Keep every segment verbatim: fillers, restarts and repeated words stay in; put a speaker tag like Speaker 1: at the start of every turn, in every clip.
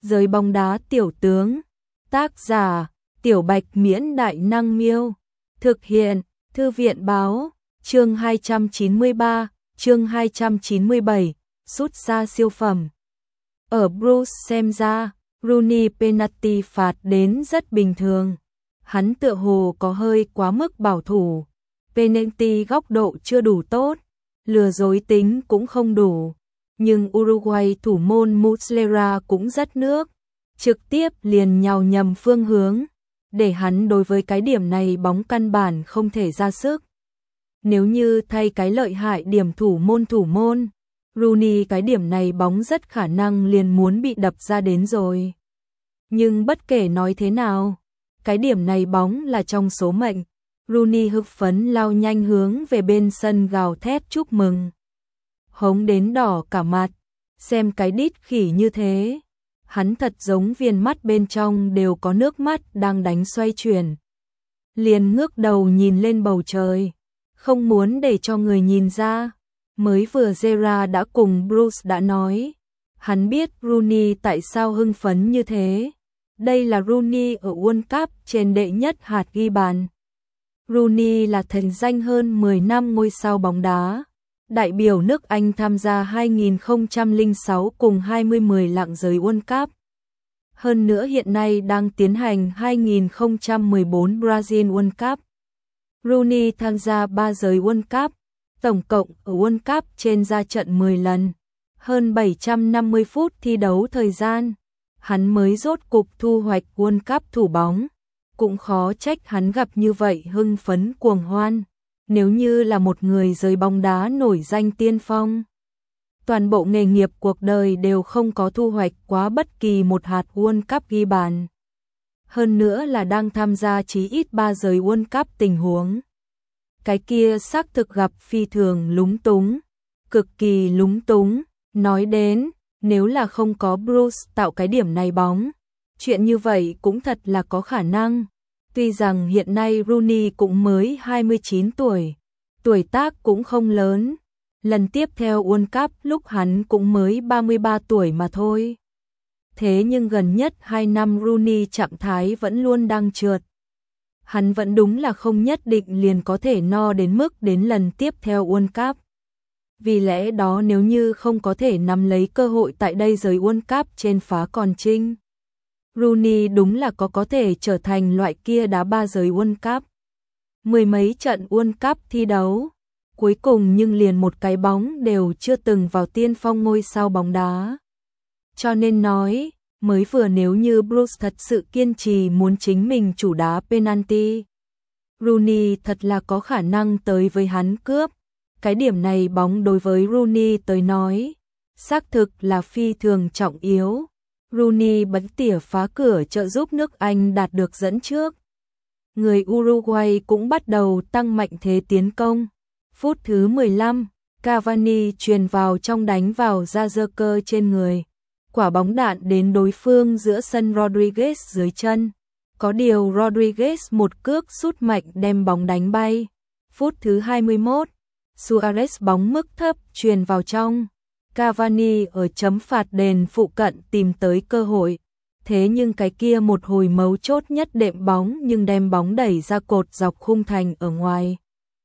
Speaker 1: Giới bóng đá tiểu tướng. Tác giả: Tiểu Bạch Miễn Đại Năng Miêu. Thực hiện: Thư viện Báo. Chương hai trăm chín mươi ba, chương hai trăm chín mươi bảy, rút ra siêu phẩm. Ở Bruce xem ra, Rooney penalty phạt đến rất bình thường. Hắn tựa hồ có hơi quá mức bảo thủ. Penalty góc độ chưa đủ tốt, lừa dối tính cũng không đủ. Nhưng Uruguay thủ môn Muslera cũng rất nước, trực tiếp liền nhào nhầm phương hướng, để hắn đối với cái điểm này bóng căn bản không thể ra sức. Nếu như thay cái lợi hại điểm thủ môn thủ môn, Rooney cái điểm này bóng rất khả năng liền muốn bị đập ra đến rồi. Nhưng bất kể nói thế nào, cái điểm này bóng là trong số mệnh. Rooney hưng phấn lao nhanh hướng về bên sân gào thét chúc mừng. Hống đến đỏ cả mặt, xem cái đít khỉ như thế. Hắn thật giống viên mắt bên trong đều có nước mắt đang đánh xoay chuyển. Liền ngước đầu nhìn lên bầu trời, không muốn để cho người nhìn ra. Mới vừa Gerrard đã cùng Bruce đã nói, hắn biết Rooney tại sao hưng phấn như thế. Đây là Rooney ở World Cup trên đệ nhất hạt ghi bàn. Rooney là thành danh hơn mười năm ngôi sao bóng đá, đại biểu nước Anh tham gia hai nghìn không trăm lẻ sáu cùng hai mươi mười lạng giới World Cup. Hơn nữa hiện nay đang tiến hành hai nghìn không trăm mười bốn Brazil World Cup. Rooney tham gia ba giới World Cup, tổng cộng ở World Cup trên ra trận mười lần, hơn bảy trăm năm mươi phút thi đấu thời gian. Hắn mới rốt cục thu hoạch World Cup thủ bóng, cũng khó trách hắn gặp như vậy hưng phấn cuồng hoan. Nếu như là một người giới bóng đá nổi danh tiên phong, toàn bộ nghề nghiệp cuộc đời đều không có thu hoạch quá bất kỳ một hạt World Cup ghi bàn. Hơn nữa là đang tham gia chí ít ba giới World Cup tình huống. Cái kia xác thực gặp phi thường lúng túng, cực kỳ lúng túng. Nói đến, nếu là không có Bruce tạo cái điểm này bóng, chuyện như vậy cũng thật là có khả năng. Tuy rằng hiện nay Rooney cũng mới hai mươi chín tuổi, tuổi tác cũng không lớn. Lần tiếp theo World Cup lúc hắn cũng mới ba mươi ba tuổi mà thôi. Thế nhưng gần nhất hai năm Rooney trạng thái vẫn luôn đang trượt. Hắn vẫn đúng là không nhất định liền có thể no đến mức đến lần tiếp theo World Cup. Vì lẽ đó nếu như không có thể nắm lấy cơ hội tại đây giới World Cup trên phá còn trinh, Rooney đúng là có có thể trở thành loại kia đá ba giới World Cup. Mười mấy trận World Cup thi đấu, cuối cùng nhưng liền một cái bóng đều chưa từng vào tiên phong ngôi sao bóng đá. Cho nên nói, mới vừa nếu như Bruce thật sự kiên trì muốn chính mình chủ đá penalty, Rooney thật là có khả năng tới với hắn cướp. Cái điểm này bóng đối với Rooney tới nói, xác thực là phi thường trọng yếu. Rooney bắn tỉa phá cửa trợ giúp nước Anh đạt được dẫn trước. Người Uruguay cũng bắt đầu tăng mạnh thế tiến công. Phút thứ mười lăm, Cavani chuyền vào trong đánh vào ra giơ cơ trên người. Quả bóng đạn đến đối phương giữa sân Rodriguez dưới chân. Có điều Rodriguez một cước sút mạnh đem bóng đánh bay. Phút thứ hai mươi mốt, Suarez bóng mức thấp chuyền vào trong. Cavani ở chấm phạt đền phụ cận tìm tới cơ hội. Thế nhưng cái kia một hồi mấu chốt nhất đệm bóng nhưng đem bóng đẩy ra cột dọc khung thành ở ngoài.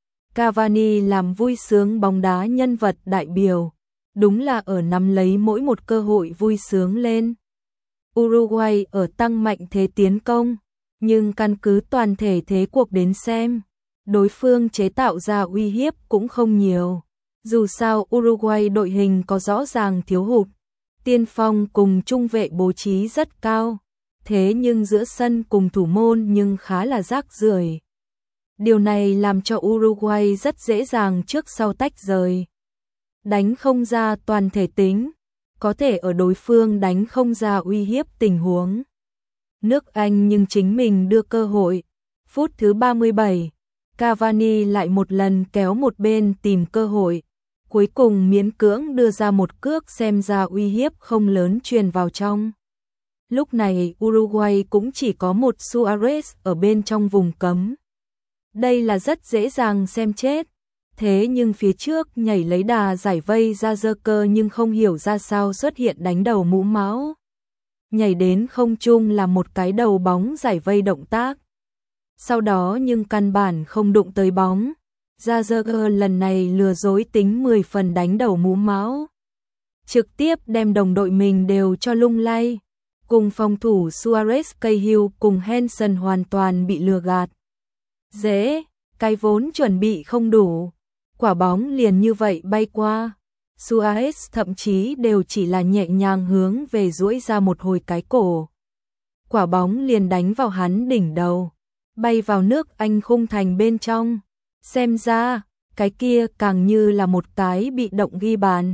Speaker 1: Cavani làm vui sướng bóng đá nhân vật đại biểu. Đúng là ở nắm lấy mỗi một cơ hội vui sướng lên. Uruguay ở tăng mạnh thế tiến công, nhưng căn cứ toàn thể thế cuộc đến xem, đối phương chế tạo ra uy hiếp cũng không nhiều. Dù sao Uruguay đội hình có rõ ràng thiếu hụt, tiên phong cùng trung vệ bố trí rất cao, thế nhưng giữa sân cùng thủ môn nhưng khá là rác rưởi. Điều này làm cho Uruguay rất dễ dàng trước sau tách rời. Đánh không ra toàn thể tính, có thể ở đối phương đánh không ra uy hiếp tình huống. Nước Anh nhưng chính mình đưa cơ hội. Phút thứ ba mươi bảy, Cavani lại một lần kéo một bên tìm cơ hội. Cuối cùng miễn cưỡng đưa ra một cước xem ra uy hiếp không lớn truyền vào trong. Lúc này Uruguay cũng chỉ có một Suarez ở bên trong vùng cấm. Đây là rất dễ dàng xem chết. Thế nhưng phía trước nhảy lấy đà giải vây ra giơ cơ nhưng không hiểu ra sao xuất hiện đánh đầu mũ máu. nhảy đến không trung là một cái đầu bóng giải vây động tác. Sau đó nhưng căn bản không đụng tới bóng. Jagger lần này lừa dối tính mười phần đánh đầu mũ máu. Trực tiếp đem đồng đội mình đều cho lung lay. Cùng phòng thủ Suarez, Cahill cùng Henson hoàn toàn bị lừa gạt. Dễ, cái vốn chuẩn bị không đủ. Quả bóng liền như vậy bay qua. Suarez thậm chí đều chỉ là nhẹ nhàng hướng về duỗi ra một hồi cái cổ. Quả bóng liền đánh vào hắn đỉnh đầu, bay vào nước Anh khung thành bên trong. Xem ra, cái kia càng như là một cái bị động ghi bàn.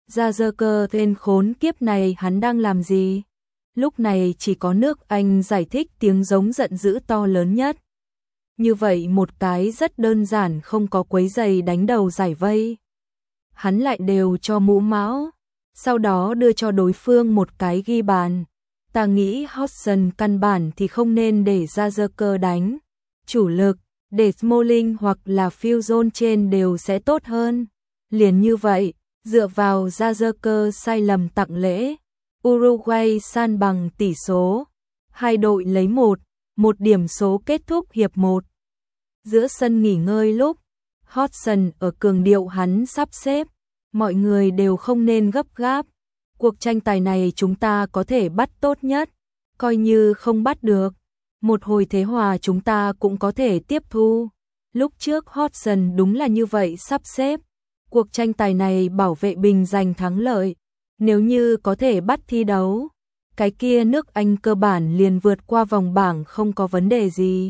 Speaker 1: Jagger tên khốn kiếp này hắn đang làm gì? Lúc này chỉ có nước Anh giải thích tiếng giống giận dữ to lớn nhất. Như vậy một cái rất đơn giản không có quấy giày đánh đầu giải vây. Hắn lại đều cho mũ máu, sau đó đưa cho đối phương một cái ghi bàn. Ta nghĩ Hodgson căn bản thì không nên để Jagger đánh. Chủ lực, để Smalling hoặc là Phil Jones trên đều sẽ tốt hơn. Liền như vậy, dựa vào Jagger sai lầm tặng lễ, Uruguay san bằng tỷ số. Hai đội lấy một, một điểm số kết thúc hiệp một. Giữa sân nghỉ ngơi lúc, Hodgson ở cường điệu hắn sắp xếp. Mọi người đều không nên gấp gáp. Cuộc tranh tài này chúng ta có thể bắt tốt nhất. Coi như không bắt được, một hồi thế hòa chúng ta cũng có thể tiếp thu. Lúc trước Hodgson đúng là như vậy sắp xếp. Cuộc tranh tài này bảo vệ bình giành thắng lợi. Nếu như có thể bắt thi đấu, cái kia nước Anh cơ bản liền vượt qua vòng bảng không có vấn đề gì.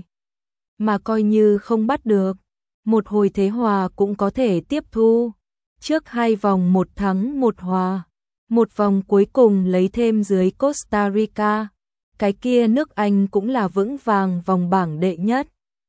Speaker 1: Mà coi như không bắt được, một hồi thế hòa cũng có thể tiếp thu. Trước hai vòng một thắng một hòa, một vòng cuối cùng lấy thêm dưới Costa Rica, cái kia nước Anh cũng là vững vàng vòng bảng đệ nhất.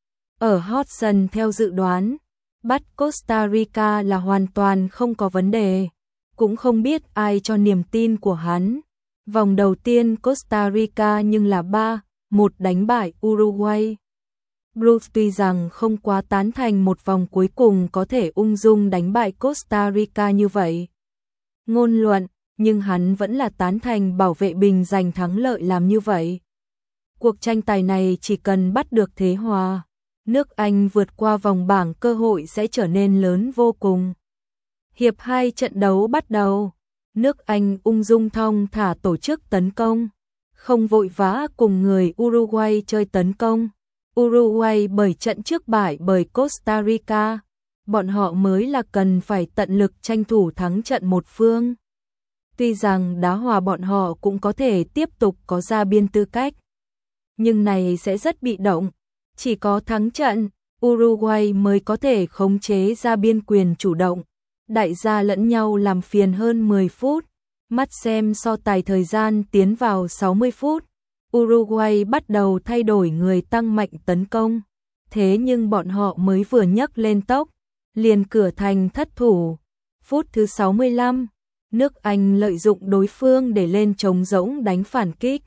Speaker 1: Ở Hodgson theo dự đoán, bắt Costa Rica là hoàn toàn không có vấn đề, cũng không biết ai cho niềm tin của hắn. Vòng đầu tiên Costa Rica nhưng là ba một đánh bại Uruguay. Bruce tuy rằng không quá tán thành một vòng cuối cùng có thể ung dung đánh bại Costa Rica như vậy. Ngôn luận, nhưng hắn vẫn là tán thành bảo vệ bình giành thắng lợi làm như vậy. Cuộc tranh tài này chỉ cần bắt được thế hòa, nước Anh vượt qua vòng bảng cơ hội sẽ trở nên lớn vô cùng. Hiệp hai trận đấu bắt đầu, nước Anh ung dung thong thả tổ chức tấn công, không vội vã cùng người Uruguay chơi tấn công. Uruguay bởi trận trước bại bởi Costa Rica, bọn họ mới là cần phải tận lực tranh thủ thắng trận một phương. Tuy rằng đá hòa bọn họ cũng có thể tiếp tục có ra biên tư cách, nhưng này sẽ rất bị động. Chỉ có thắng trận, Uruguay mới có thể khống chế ra biên quyền chủ động. Đại gia lẫn nhau làm phiền hơn mười phút, mắt xem so tài thời gian tiến vào sáu mươi phút. Uruguay bắt đầu thay đổi người tăng mạnh tấn công, thế nhưng bọn họ mới vừa nhấc lên tốc, liền cửa thành thất thủ. Phút thứ sáu mươi lăm, nước Anh lợi dụng đối phương để lên trống rỗng đánh phản kích.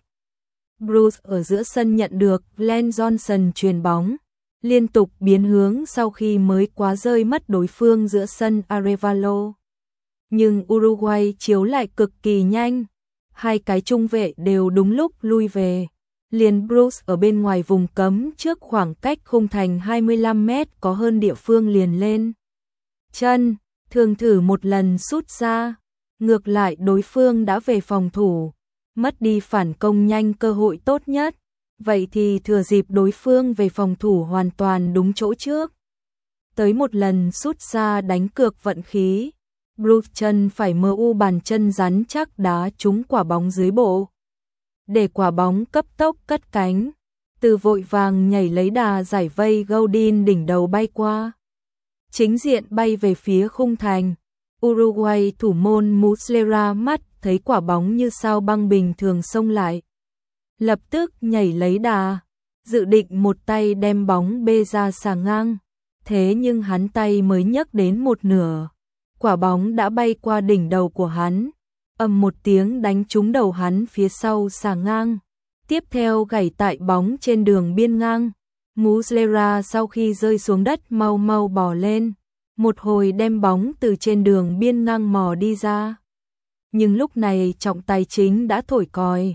Speaker 1: Bruce ở giữa sân nhận được Glenn Johnson chuyền bóng, liên tục biến hướng sau khi mới quá rơi mất đối phương giữa sân Arevalo. Nhưng Uruguay chiếu lại cực kỳ nhanh. Hai cái trung vệ đều đúng lúc lui về. Liền Bruce ở bên ngoài vùng cấm trước khoảng cách khung thành hai mươi lăm mét có hơn địa phương liền lên chân, thường thử một lần sút ra. Ngược lại đối phương đã về phòng thủ, mất đi phản công nhanh cơ hội tốt nhất. Vậy thì thừa dịp đối phương về phòng thủ hoàn toàn đúng chỗ trước, tới một lần sút ra đánh cược vận khí. Bruce chân phải mờ u bàn chân rắn chắc đá trúng quả bóng dưới bộ, để quả bóng cấp tốc cất cánh, từ vội vàng nhảy lấy đà giải vây Godin đỉnh đầu bay qua, chính diện bay về phía khung thành. Uruguay thủ môn Muslera mắt thấy quả bóng như sao băng bình thường xông lại, lập tức nhảy lấy đà, dự định một tay đem bóng bê ra xà ngang. Thế nhưng hắn tay mới nhấc đến một nửa, quả bóng đã bay qua đỉnh đầu của hắn, ầm một tiếng đánh trúng đầu hắn phía sau xà ngang, tiếp theo gảy tại bóng trên đường biên ngang. Muslera sau khi rơi xuống đất mau mau bò lên, một hồi đem bóng từ trên đường biên ngang mò đi ra. Nhưng lúc này trọng tài chính đã thổi còi,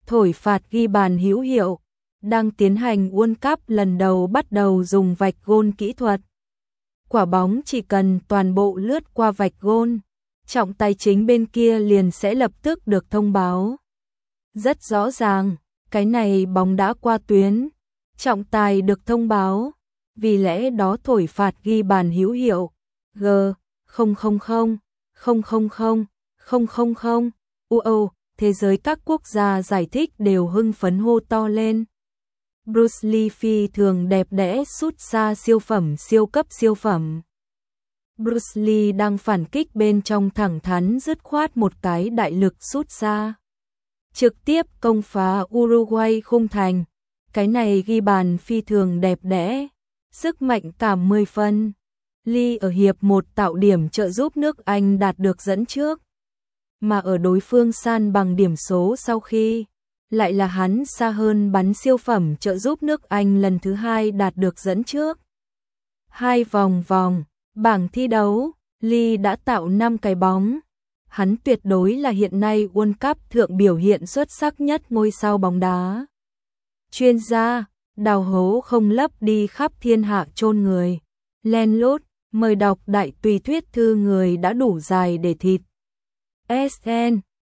Speaker 1: thổi phạt ghi bàn hữu hiệu, đang tiến hành World Cup lần đầu bắt đầu dùng vạch gôn kỹ thuật. Quả bóng chỉ cần toàn bộ lướt qua vạch gôn, trọng tài chính bên kia liền sẽ lập tức được thông báo. Rất rõ ràng, cái này bóng đã qua tuyến, trọng tài được thông báo, vì lẽ đó thổi phạt ghi bàn hữu hiệu. G không không không không không không không không không u o thế giới các quốc gia giải thích đều hưng phấn hô to lên. Bruce Lee phi thường đẹp đẽ sút xa siêu phẩm siêu cấp siêu phẩm. Bruce Lee đang phản kích bên trong thẳng thắn dứt khoát một cái đại lực sút xa, trực tiếp công phá Uruguay khung thành. Cái này ghi bàn phi thường đẹp đẽ, sức mạnh cảm mười phân. Lee ở hiệp một tạo điểm trợ giúp nước Anh đạt được dẫn trước, mà ở đối phương san bằng điểm số sau khi, lại là hắn xa hơn bắn siêu phẩm trợ giúp nước Anh lần thứ hai đạt được dẫn trước. Hai vòng vòng, bảng thi đấu, Lee đã tạo năm cái bóng. Hắn tuyệt đối là hiện nay World Cup thượng biểu hiện xuất sắc nhất ngôi sao bóng đá. Chuyên gia, đào hố không lấp đi khắp thiên hạ chôn người. Len lút, mời đọc đại tùy thuyết thư người đã đủ dài để thịt. ét en